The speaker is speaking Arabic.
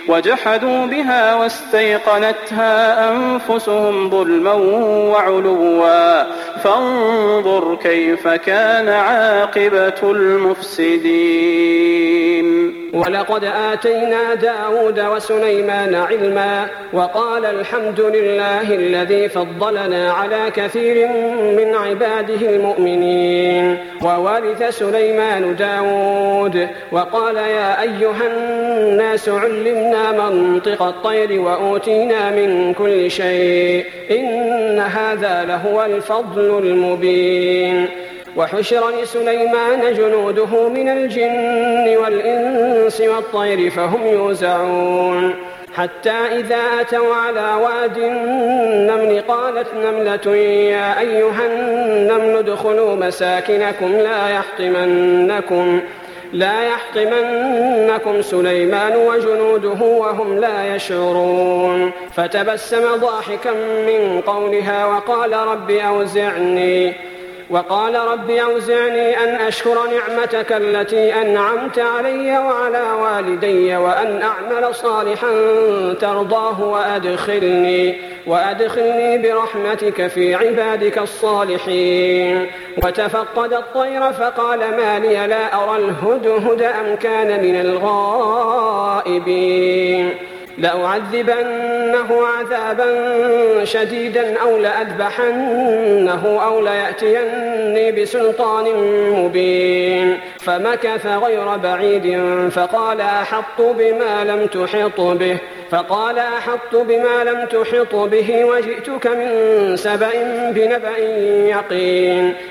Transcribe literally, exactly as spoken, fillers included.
وجحدوا بها واستيقنتها أنفسهم ظلما وعلوا فانظر كيف كان عاقبة المفسدين. ولقد آتينا داود وسليمان علما وقال الحمد لله الذي فضلنا على كثير من عباده المؤمنين. وورث سليمان داود وقال يا أيها الناس علمنا منطق الطير وأوتينا من كل شيء إن هذا لهو الفضل المبين. وحشر لسليمان جنوده من الجن والإنس والطير فهم يوزعون حتى إذا أتوا على واد النمل قالت نملة يا أيها النمل ادخلوا مساكنكم لا يحطمنكم لا يحطمنكم سليمان وجنوده وهم لا يشعرون. فتبسم ضاحكا من قولها وقال رب أوزعني وقال رب أوزعني أن أشكر نعمتك التي أنعمت علي وعلى والدي وأن أعمل صالحا ترضاه وأدخلني, وأدخلني برحمتك في عبادك الصالحين. وتفقد الطير فقال ما لي لا أرى الهدهد أم كان من الغائبين لأعذبنه عذابا شديدا أو لأذبحنه أو ليأتيني بسلطان مبين. فمكث غير بعيد فقال أحط بما لم تحط به فقال أحط بما لم تحط به وجئتك من سبأ بنبأ يقين.